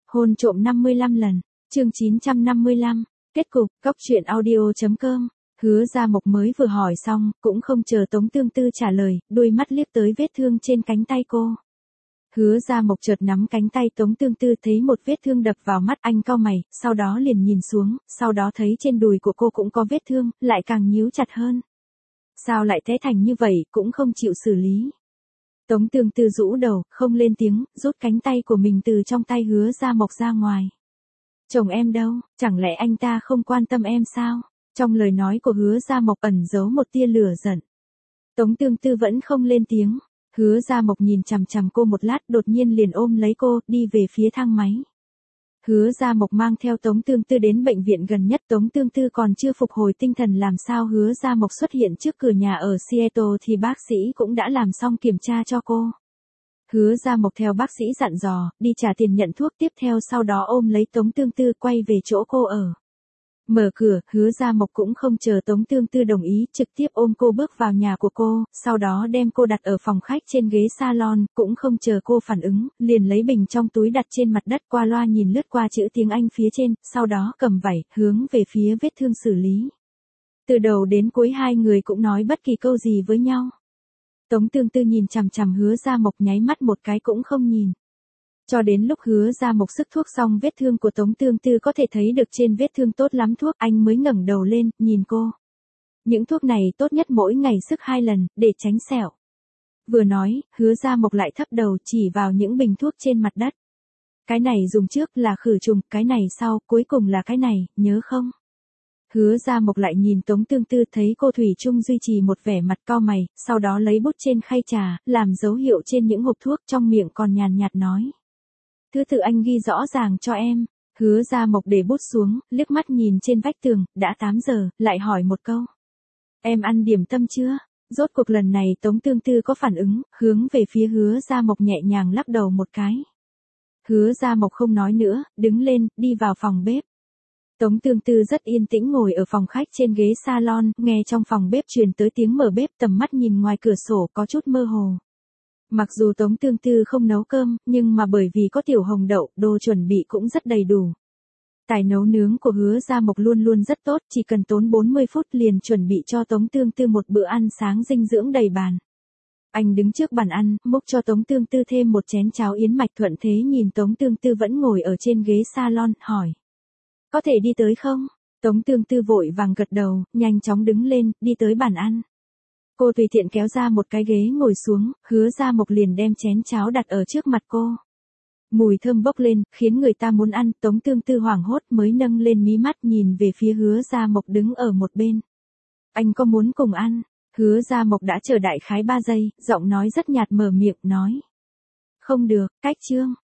Hôn trộm 55 lần, chương 955, kết cục, Cóc truyện audio.com. Hứa Gia Mộc mới vừa hỏi xong, cũng không chờ Tống Tương Tư trả lời, đôi mắt liếc tới vết thương trên cánh tay cô. Hứa Gia Mộc chợt nắm cánh tay Tống Tương Tư, thấy một vết thương đập vào mắt, anh cau mày, sau đó liền nhìn xuống, sau đó thấy trên đùi của cô cũng có vết thương, lại càng nhíu chặt hơn. Sao lại thế thành như vậy, cũng không chịu xử lý. Tống Tương Tư rũ đầu, không lên tiếng, rút cánh tay của mình từ trong tay Hứa Gia Mộc ra ngoài. Chồng em đâu, chẳng lẽ anh ta không quan tâm em sao? Trong lời nói của Hứa Gia Mộc ẩn giấu một tia lửa giận. Tống Tương Tư vẫn không lên tiếng. Hứa Gia Mộc nhìn chằm chằm cô một lát, đột nhiên liền ôm lấy cô, đi về phía thang máy. Hứa Gia Mộc mang theo Tống Tương Tư đến bệnh viện gần nhất. Tống Tương Tư còn chưa phục hồi tinh thần làm sao Hứa Gia Mộc xuất hiện trước cửa nhà ở Seattle thì bác sĩ cũng đã làm xong kiểm tra cho cô. Hứa Gia Mộc theo bác sĩ dặn dò, đi trả tiền nhận thuốc, tiếp theo sau đó ôm lấy Tống Tương Tư quay về chỗ cô ở. Mở cửa, Hứa Gia Mộc cũng không chờ Tống Tương Tư đồng ý, trực tiếp ôm cô bước vào nhà của cô, sau đó đem cô đặt ở phòng khách trên ghế salon, cũng không chờ cô phản ứng, liền lấy bình trong túi đặt trên mặt đất, qua loa nhìn lướt qua chữ tiếng Anh phía trên, sau đó cầm vải, hướng về phía vết thương xử lý. Từ đầu đến cuối hai người cũng nói bất kỳ câu gì với nhau. Tống Tương Tư nhìn chằm chằm Hứa Gia Mộc, nháy mắt một cái cũng không nhìn. Cho đến lúc Hứa Gia Mộc sức thuốc xong vết thương của Tống Tương Tư có thể thấy được trên vết thương tốt lắm thuốc, anh mới ngẩng đầu lên, nhìn cô. Những thuốc này tốt nhất mỗi ngày sức 2 lần, để tránh sẹo. Vừa nói, Hứa Gia Mộc lại thấp đầu chỉ vào những bình thuốc trên mặt đất. Cái này dùng trước là khử trùng, cái này sau, cuối cùng là cái này, nhớ không? Hứa Gia Mộc lại nhìn Tống Tương Tư, thấy cô thủy chung duy trì một vẻ mặt cau mày, sau đó lấy bút trên khay trà, làm dấu hiệu trên những hộp thuốc, trong miệng còn nhàn nhạt nói. Thứ tự anh ghi rõ ràng cho em. Hứa Gia Mộc để bút xuống, liếc mắt nhìn trên vách tường, đã 8 giờ, lại hỏi một câu. Em ăn điểm tâm chưa? Rốt cuộc lần này Tống Tương Tư có phản ứng, hướng về phía Hứa Gia Mộc nhẹ nhàng lắc đầu một cái. Hứa Gia Mộc không nói nữa, đứng lên, đi vào phòng bếp. Tống Tương Tư rất yên tĩnh ngồi ở phòng khách trên ghế salon, nghe trong phòng bếp truyền tới tiếng mở bếp, tầm mắt nhìn ngoài cửa sổ có chút mơ hồ. Mặc dù Tống Tương Tư không nấu cơm, nhưng mà bởi vì có tiểu hồng đậu, đồ chuẩn bị cũng rất đầy đủ. Tài nấu nướng của Hứa Gia Mộc luôn luôn rất tốt, chỉ cần tốn 40 phút liền chuẩn bị cho Tống Tương Tư một bữa ăn sáng dinh dưỡng đầy bàn. Anh đứng trước bàn ăn, múc cho Tống Tương Tư thêm một chén cháo yến mạch, thuận thế nhìn Tống Tương Tư vẫn ngồi ở trên ghế salon, hỏi. Có thể đi tới không? Tống Tương Tư vội vàng gật đầu, nhanh chóng đứng lên, đi tới bàn ăn. Cô tùy tiện kéo ra một cái ghế ngồi xuống, Hứa Gia Mộc liền đem chén cháo đặt ở trước mặt cô. Mùi thơm bốc lên, khiến người ta muốn ăn, Tống Tương Tư hoảng hốt mới nâng lên mí mắt nhìn về phía Hứa Gia Mộc đứng ở một bên. Anh có muốn cùng ăn? Hứa Gia Mộc đã chờ đại khái 3 giây, giọng nói rất nhạt mở miệng, nói. Không được, cách chương.